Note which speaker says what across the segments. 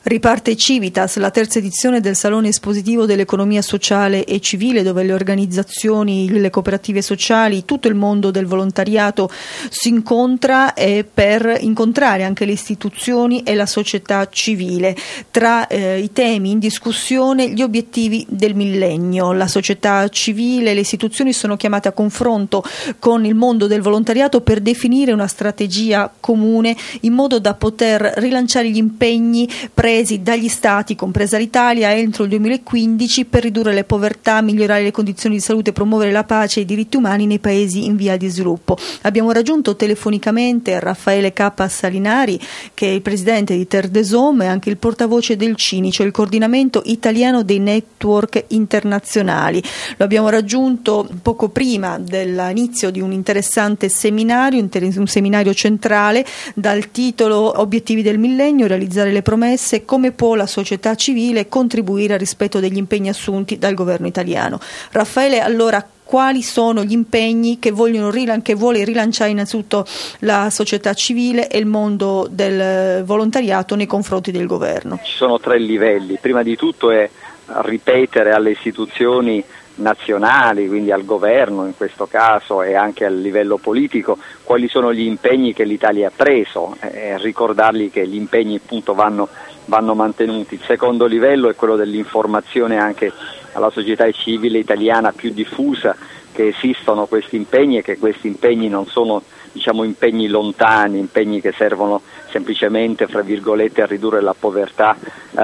Speaker 1: Riparte Civitas, la terza edizione del Salone Espositivo dell'Economia Sociale e Civile, dove le organizzazioni, le cooperative sociali, tutto il mondo del volontariato si incontra per incontrare anche le istituzioni e la società civile. Tra i temi in discussione gli obiettivi del millennio. La società civile e le istituzioni sono chiamate a confronto con il mondo del volontariato per definire una strategia comune in modo da poter rilanciare gli impegni presi dagli Stati, compresa l'Italia, entro il 2015 per ridurre le povertà, migliorare le condizioni di salute, promuovere la pace e i diritti umani nei paesi in via di sviluppo. Abbiamo raggiunto telefonicamente Raffaele K. Salinari, che è il presidente di Terre des Hommes e anche il portavoce del CINI, cioè il coordinamento italiano dei network internazionali. Lo abbiamo raggiunto poco prima dell'inizio di un interessante seminario, un seminario centrale dal titolo Obiettivi del millennio, realizzare le promesse, come può la società civile contribuire al rispetto degli impegni assunti dal governo italiano. Raffaele, allora, quali sono gli impegni che vuole rilanciare innanzitutto la società civile e il mondo del volontariato nei confronti del governo?
Speaker 2: Ci sono 3 livelli. Prima di tutto è ripetere alle istituzioni nazionali, quindi al governo in questo caso e anche a livello politico, quali sono gli impegni che l'Italia ha preso e ricordargli che gli impegni appunto vanno mantenuti. Il secondo livello è quello dell'informazione anche alla società civile italiana più diffusa, che esistono questi impegni e che questi impegni non sono impegni lontani, impegni che servono semplicemente fra virgolette a ridurre la povertà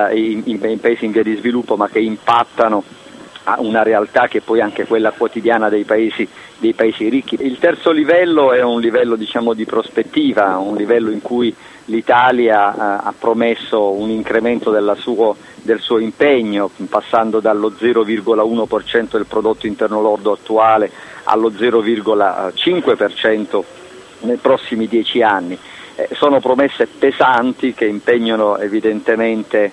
Speaker 2: in paesi in via di sviluppo, ma che impattano una realtà che poi è anche quella quotidiana dei paesi ricchi. Il terzo livello è un livello di prospettiva, un livello in cui l'Italia ha promesso un incremento del suo impegno, passando dallo 0,1% del prodotto interno lordo attuale allo 0,5% nei prossimi 10 anni. Sono promesse pesanti che impegnano evidentemente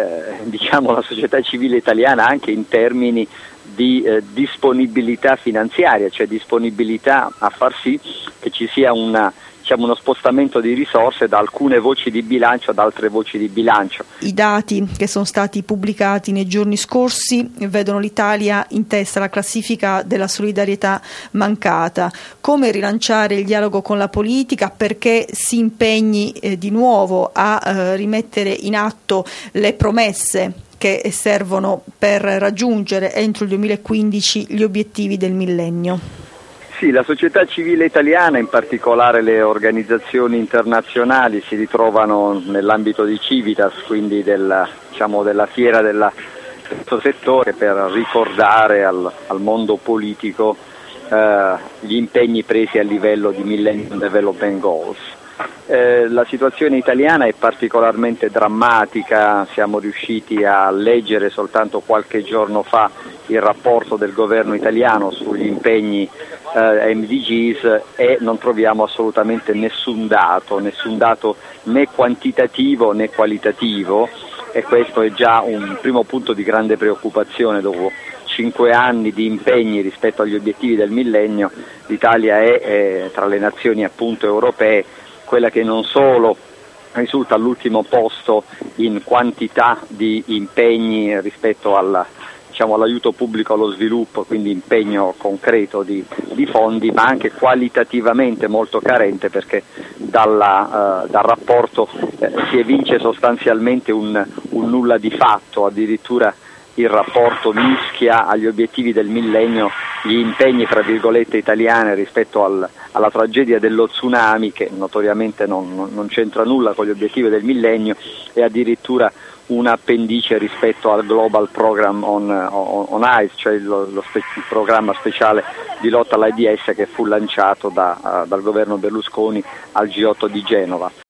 Speaker 2: la società civile italiana anche in termini di disponibilità finanziaria, cioè disponibilità a far sì che ci sia uno spostamento di risorse da alcune voci di bilancio ad altre voci di bilancio.
Speaker 1: I dati che sono stati pubblicati nei giorni scorsi vedono l'Italia in testa alla classifica della solidarietà mancata. Come rilanciare il dialogo con la politica perché si impegni di nuovo a rimettere in atto le promesse che servono per raggiungere entro il 2015 gli obiettivi del millennio?
Speaker 2: Sì, la società civile italiana, in particolare le organizzazioni internazionali, si ritrovano nell'ambito di Civitas, quindi della fiera del terzo settore, per ricordare al mondo politico gli impegni presi a livello di Millennium Development Goals. La situazione italiana è particolarmente drammatica. Siamo riusciti a leggere soltanto qualche giorno fa il rapporto del governo italiano sugli impegni MDGs e non troviamo assolutamente nessun dato né quantitativo né qualitativo, e questo è già un primo punto di grande preoccupazione. Dopo 5 anni di impegni rispetto agli obiettivi del millennio, l'Italia è tra le nazioni appunto europee quella che non solo risulta all'ultimo posto in quantità di impegni rispetto all'aiuto pubblico allo sviluppo, quindi impegno concreto di fondi, ma anche qualitativamente molto carente, perché dal rapporto si evince sostanzialmente un nulla di fatto. Addirittura il rapporto mischia agli obiettivi del millennio gli impegni fra virgolette italiane rispetto alla tragedia dello tsunami, che notoriamente non c'entra nulla con gli obiettivi del millennio, e addirittura un appendice rispetto al Global Program on AIDS, cioè il programma speciale di lotta all'AIDS che fu lanciato dal governo Berlusconi al G8 di Genova.